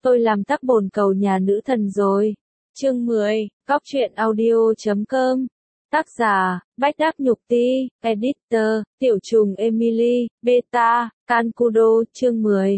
tôi làm tắc bồn cầu nhà nữ thần rồi. Chương 10, Cóc truyện audio.com. Tác giả, Bách Đáp Nhục Ti, Editor, Tiểu trùng Emily, Beta, Cancudo, chương 10.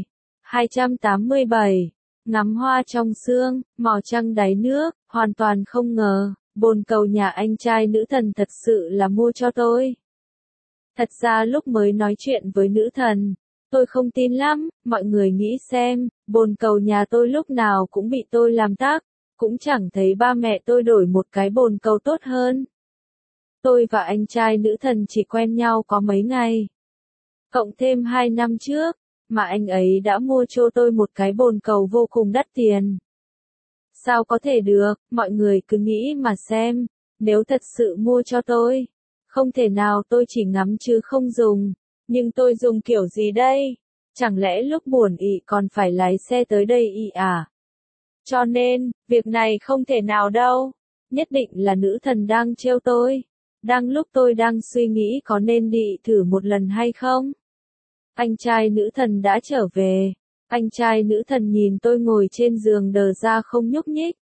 287. Ngắm hoa trong sương, mò trăng đáy nước, hoàn toàn không ngờ, bồn cầu nhà anh trai nữ thần thật sự là mua cho tôi. Thật ra lúc mới nói chuyện với nữ thần, tôi không tin lắm, mọi người nghĩ xem, bồn cầu nhà tôi lúc nào cũng bị tôi làm tắc, cũng chẳng thấy ba mẹ tôi đổi một cái bồn cầu tốt hơn. Tôi và anh trai nữ thần chỉ quen nhau có mấy ngày. Cộng thêm 2 năm trước, mà anh ấy đã mua cho tôi một cái bồn cầu vô cùng đắt tiền. Sao có thể được, mọi người cứ nghĩ mà xem, nếu thật sự mua cho tôi, không thể nào tôi chỉ ngắm chứ không dùng, nhưng tôi dùng kiểu gì đây? Chẳng lẽ lúc buồn ị còn phải lái xe tới đây ị à? Cho nên, việc này không thể nào đâu, nhất định là nữ thần đang trêu tôi. Đang lúc tôi đang suy nghĩ có nên đi thử một lần hay không? Anh trai nữ thần đã trở về. Anh trai nữ thần nhìn tôi ngồi trên giường đờ ra không nhúc nhích.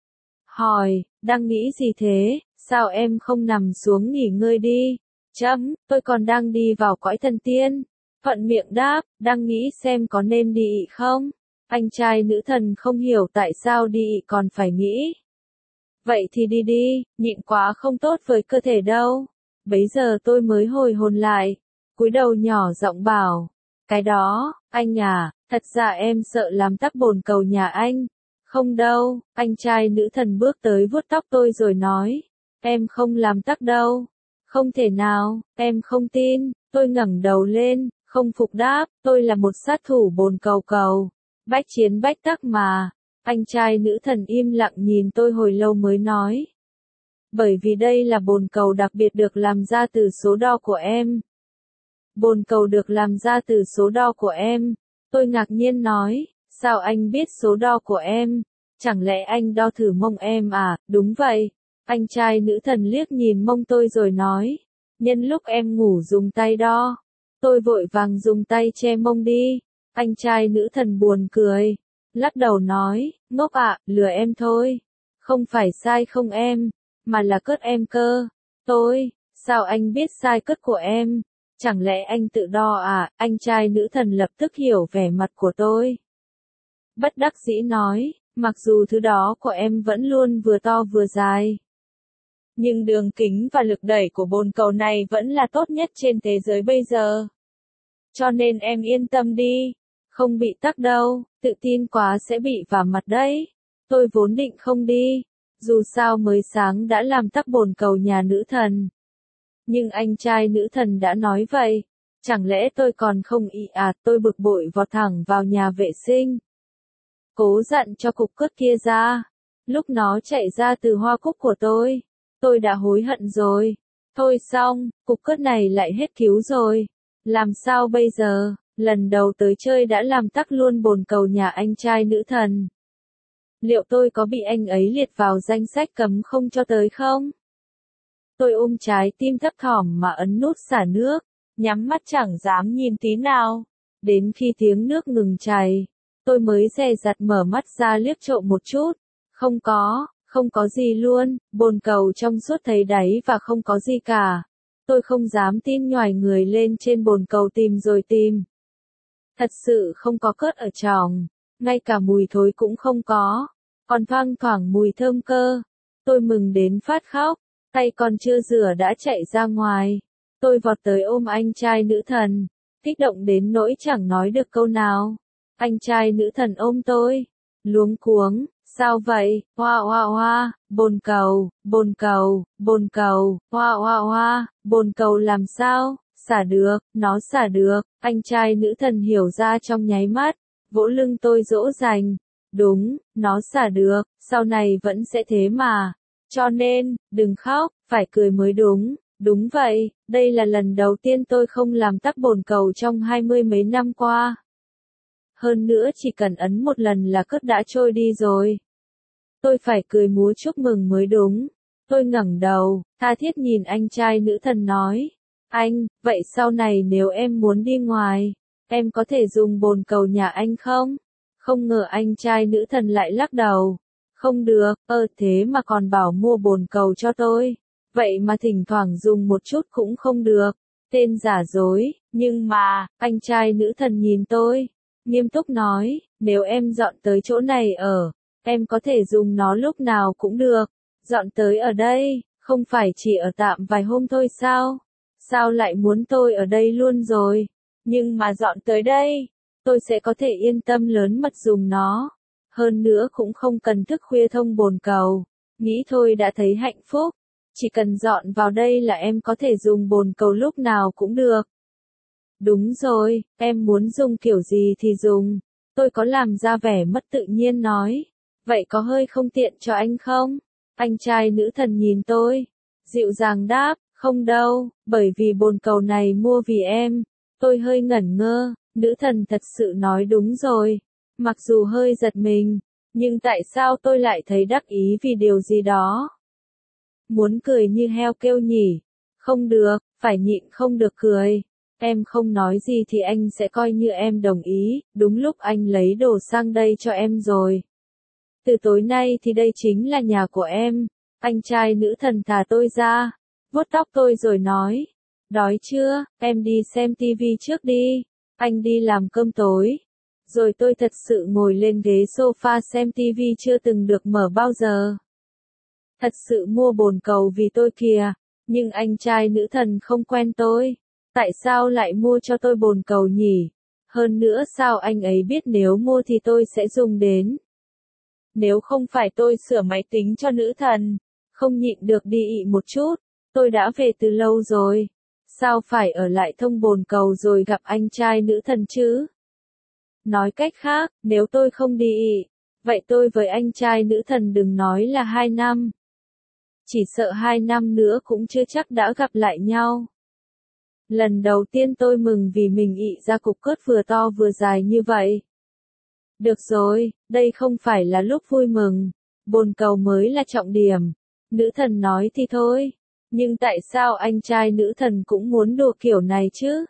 Hỏi, đang nghĩ gì thế, sao em không nằm xuống nghỉ ngơi đi? Tôi còn đang đi vào cõi thần tiên. Thuận miệng đáp, đang nghĩ xem có nên đi không? Anh trai nữ thần không hiểu tại sao đi còn phải nghĩ. Vậy thì đi đi, nhịn quá không tốt với cơ thể đâu. Bấy giờ tôi mới hồi hồn lại, cúi đầu nhỏ giọng bảo, cái đó, anh à, thật ra em sợ làm tắc bồn cầu nhà anh. Không đâu, anh trai nữ thần bước tới vuốt tóc tôi rồi nói, em không làm tắc đâu. Không thể nào, em không tin. Tôi ngẩng đầu lên, không phục đáp, tôi là một sát thủ bồn cầu cầu. Bách chiến bách tắc mà. Anh trai nữ thần im lặng nhìn tôi hồi lâu mới nói. Bởi vì đây là bồn cầu đặc biệt được làm ra từ số đo của em. Bồn cầu được làm ra từ số đo của em. Tôi ngạc nhiên nói, sao anh biết số đo của em? Chẳng lẽ anh đo thử mông em à? Đúng vậy. Anh trai nữ thần liếc nhìn mông tôi rồi nói, nhân lúc em ngủ dùng tay đo. Tôi vội vàng dùng tay che mông đi. Anh trai nữ thần buồn cười, lắc đầu nói, ngốc ạ, lừa em thôi. Không phải sai không em, mà là cất em cơ. Sao anh biết sai cất của em? Chẳng lẽ anh tự đo à? Anh trai nữ thần lập tức hiểu vẻ mặt của tôi. Bất đắc dĩ nói, mặc dù thứ đó của em vẫn luôn vừa to vừa dài. Nhưng đường kính và lực đẩy của bồn cầu này vẫn là tốt nhất trên thế giới bây giờ. Cho nên em yên tâm đi, không bị tắc đâu, tự tin quá sẽ bị vả mặt đấy. Tôi vốn định không đi, dù sao mới sáng đã làm tắc bồn cầu nhà nữ thần. Nhưng anh trai nữ thần đã nói vậy, chẳng lẽ tôi còn không ị à? Tôi bực bội vọt thẳng vào nhà vệ sinh. Cố dặn cho cục cất kia ra. Lúc nó chạy ra từ hoa cúc của tôi đã hối hận rồi. Thôi xong, cục cất này lại hết cứu rồi. Làm sao bây giờ? Lần đầu tới chơi đã làm tắc luôn bồn cầu nhà anh trai nữ thần. Liệu tôi có bị anh ấy liệt vào danh sách cấm không cho tới không? Tôi ôm trái tim thấp thỏm mà ấn nút xả nước, nhắm mắt chẳng dám nhìn tí nào. Đến khi tiếng nước ngừng chảy, tôi mới dè dặt mở mắt ra liếc trộm một chút. Không có gì luôn, bồn cầu trong suốt thấy đáy và không có gì cả. Tôi không dám tin nhoài người lên trên bồn cầu tìm rồi tìm. Thật sự không có cớt ở tròng, ngay cả mùi thối cũng không có, còn thoang thoảng mùi thơm cơ. Tôi mừng đến phát khóc, tay còn chưa rửa đã chạy ra ngoài. Tôi vọt tới ôm anh trai nữ thần, kích động đến nỗi chẳng nói được câu nào. Anh trai nữ thần ôm tôi, luống cuống, sao vậy? Hoa hoa hoa, bồn cầu, hoa hoa hoa, bồn cầu làm sao? Xả được, nó xả được. Anh trai nữ thần hiểu ra trong nháy mắt, vỗ lưng tôi dỗ dành. Đúng, nó xả được, sau này vẫn sẽ thế mà. Cho nên, đừng khóc, phải cười mới đúng. Đúng vậy, đây là lần đầu tiên tôi không làm tắc bồn cầu trong 20 mấy năm qua. Hơn nữa chỉ cần ấn một lần là cất đã trôi đi rồi. Tôi phải cười múa chúc mừng mới đúng. Tôi ngẩng đầu, tha thiết nhìn anh trai nữ thần nói. Anh, vậy sau này nếu em muốn đi ngoài, em có thể dùng bồn cầu nhà anh không? Không ngờ anh trai nữ thần lại lắc đầu. Không được, thế mà còn bảo mua bồn cầu cho tôi. Vậy mà thỉnh thoảng dùng một chút cũng không được. Tên giả dối, nhưng mà, anh trai nữ thần nhìn tôi. Nghiêm túc nói, nếu em dọn tới chỗ này ở, em có thể dùng nó lúc nào cũng được. Dọn tới ở đây, không phải chỉ ở tạm vài hôm thôi sao? Sao lại muốn tôi ở đây luôn rồi? Nhưng mà dọn tới đây, tôi sẽ có thể yên tâm lớn mật dùng nó. Hơn nữa cũng không cần thức khuya thông bồn cầu. Nghĩ thôi đã thấy hạnh phúc. Chỉ cần dọn vào đây là em có thể dùng bồn cầu lúc nào cũng được. Đúng rồi, em muốn dùng kiểu gì thì dùng. Tôi có làm ra vẻ mất tự nhiên nói. Vậy có hơi không tiện cho anh không? Anh trai nữ thần nhìn tôi. Dịu dàng đáp, không đâu, bởi vì bồn cầu này mua vì em. Tôi hơi ngẩn ngơ, nữ thần thật sự nói đúng rồi. Mặc dù hơi giật mình, nhưng tại sao tôi lại thấy đắc ý vì điều gì đó? Muốn cười như heo kêu nhỉ? Không được, phải nhịn không được cười. Em không nói gì thì anh sẽ coi như em đồng ý, đúng lúc anh lấy đồ sang đây cho em rồi. Từ tối nay thì đây chính là nhà của em. Anh trai nữ thần thả tôi ra, vuốt tóc tôi rồi nói. Đói chưa, em đi xem tivi trước đi. Anh đi làm cơm tối. Rồi tôi thật sự ngồi lên ghế sofa xem tivi chưa từng được mở bao giờ. Thật sự mua bồn cầu vì tôi kìa, nhưng anh trai nữ thần không quen tôi. Tại sao lại mua cho tôi bồn cầu nhỉ? Hơn nữa sao anh ấy biết nếu mua thì tôi sẽ dùng đến? Nếu không phải tôi sửa máy tính cho nữ thần, không nhịn được đi ị một chút, tôi đã về từ lâu rồi. Sao phải ở lại thông bồn cầu rồi gặp anh trai nữ thần chứ? Nói cách khác, nếu tôi không đi ị, vậy tôi với anh trai nữ thần đừng nói là 2 năm. Chỉ sợ 2 năm nữa cũng chưa chắc đã gặp lại nhau. Lần đầu tiên tôi mừng vì mình ị ra cục cớt vừa to vừa dài như vậy. Được rồi, đây không phải là lúc vui mừng. Bồn cầu mới là trọng điểm. Nữ thần nói thì thôi. Nhưng tại sao anh trai nữ thần cũng muốn đùa kiểu này chứ?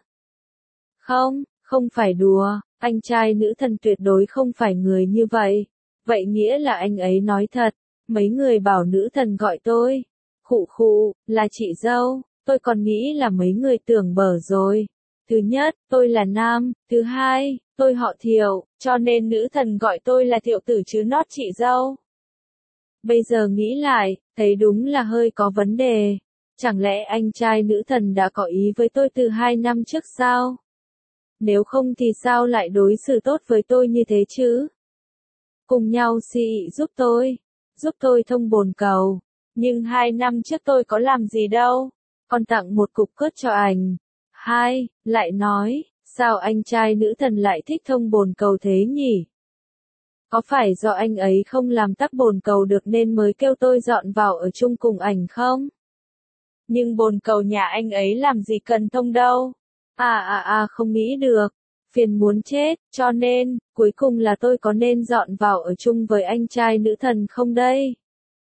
Không, không phải đùa. Anh trai nữ thần tuyệt đối không phải người như vậy. Vậy nghĩa là anh ấy nói thật. Mấy người bảo nữ thần gọi tôi. Khụ khụ, là chị dâu. Tôi còn nghĩ là mấy người tưởng bở rồi. Thứ nhất, tôi là nam. Thứ hai, tôi họ Thiệu, cho nên nữ thần gọi tôi là Thiệu tử chứ not chị dâu. Bây giờ nghĩ lại, thấy đúng là hơi có vấn đề. Chẳng lẽ anh trai nữ thần đã có ý với tôi từ 2 năm trước sao? Nếu không thì sao lại đối xử tốt với tôi như thế chứ? Cùng nhau xị giúp tôi thông bồn cầu. Nhưng 2 năm trước tôi có làm gì đâu, còn tặng một cục cớt cho ảnh. Hai, lại nói, sao anh trai nữ thần lại thích thông bồn cầu thế nhỉ? Có phải do anh ấy không làm tắc bồn cầu được nên mới kêu tôi dọn vào ở chung cùng ảnh không? Nhưng bồn cầu nhà anh ấy làm gì cần thông đâu. Không nghĩ được. Phiền muốn chết, cho nên, cuối cùng là tôi có nên dọn vào ở chung với anh trai nữ thần không đây?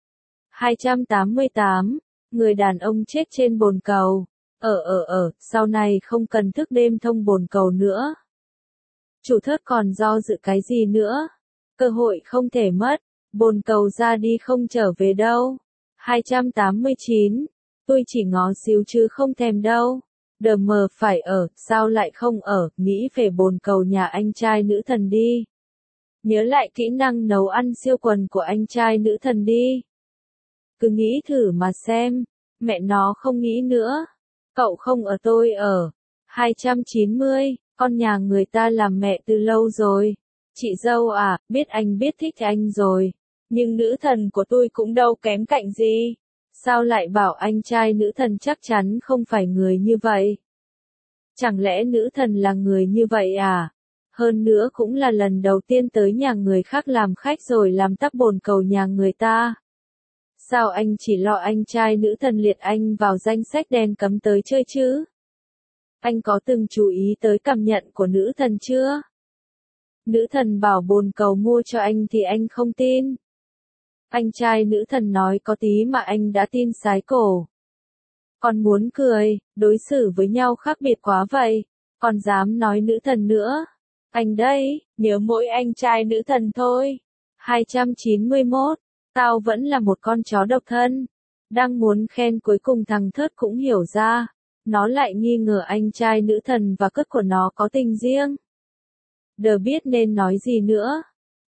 288. Người đàn ông chết trên bồn cầu. Sau này không cần thức đêm thông bồn cầu nữa. Chủ thớt còn do dự cái gì nữa? Cơ hội không thể mất. Bồn cầu ra đi không trở về đâu. 289. Tôi chỉ ngó xíu chứ không thèm đâu. Đờ mờ phải ở, sao lại không ở, nghĩ về bồn cầu nhà anh trai nữ thần đi. Nhớ lại kỹ năng nấu ăn siêu quần của anh trai nữ thần đi. Cứ nghĩ thử mà xem. Mẹ nó không nghĩ nữa. Cậu không ở tôi ở. 290. Con nhà người ta làm mẹ từ lâu rồi. Chị dâu à, biết anh biết thích anh rồi. Nhưng nữ thần của tôi cũng đâu kém cạnh gì. Sao lại bảo anh trai nữ thần chắc chắn không phải người như vậy? Chẳng lẽ nữ thần là người như vậy à? Hơn nữa cũng là lần đầu tiên tới nhà người khác làm khách rồi làm tắc bồn cầu nhà người ta. Sao anh chỉ lo anh trai nữ thần liệt anh vào danh sách đen cấm tới chơi chứ? Anh có từng chú ý tới cảm nhận của nữ thần chưa? Nữ thần bảo bồn cầu mua cho anh thì anh không tin. Anh trai nữ thần nói có tí mà anh đã tin sái cổ. Còn muốn cười, đối xử với nhau khác biệt quá vậy, còn dám nói nữ thần nữa. Anh đây, nhớ mỗi anh trai nữ thần thôi. 291, tao vẫn là một con chó độc thân. Đang muốn khen cuối cùng thằng Thớt cũng hiểu ra. Nó lại nghi ngờ anh trai nữ thần và cất của nó có tình riêng. Đờ biết nên nói gì nữa.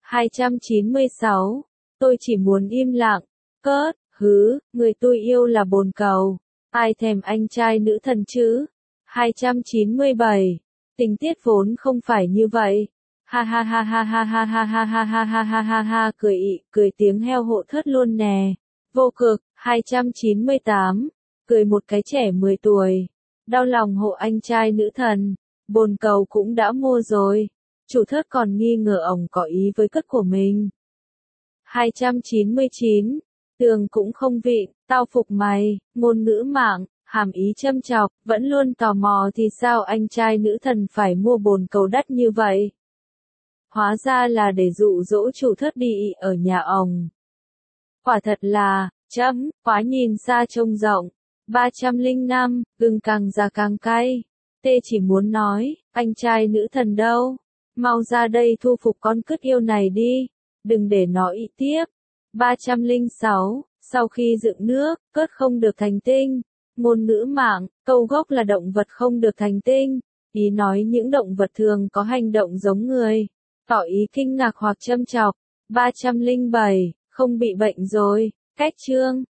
296, tôi chỉ muốn im lặng. Cớt, người tôi yêu là bồn cầu. Ai thèm anh trai nữ thần chứ? 297, tình tiết vốn không phải như vậy. Ha ha ha ha ha ha ha ha ha ha ha ha ha ha cười tiếng heo hộ thớt luôn nè. Vô cực. 298, cười một cái trẻ 10 tuổi. Đau lòng hộ anh trai nữ thần. Bồn cầu cũng đã mua rồi. Chủ thớt còn nghi ngờ ổng có ý với cất của mình. 299, tường cũng không vịn, tao phục mày, ngôn ngữ mạng, hàm ý châm chọc, vẫn luôn tò mò thì sao anh trai nữ thần phải mua bồn cầu đắt như vậy? Hóa ra là để dụ dỗ chủ thớt đi ở nhà ổng. Quả thật là, quá nhìn xa trông rộng. 305, gừng càng già càng cay. Tê chỉ muốn nói, anh trai nữ thần đâu? Mau ra đây thu phục con cứt yêu này đi. Đừng để nó ị tiếp. 306, sau khi dựng nước, cớt không được thành tinh. Ngôn ngữ mạng, câu gốc là động vật không được thành tinh. Ý nói những động vật thường có hành động giống người. Tỏ ý kinh ngạc hoặc châm chọc. 307, không bị bệnh rồi. Cách chương.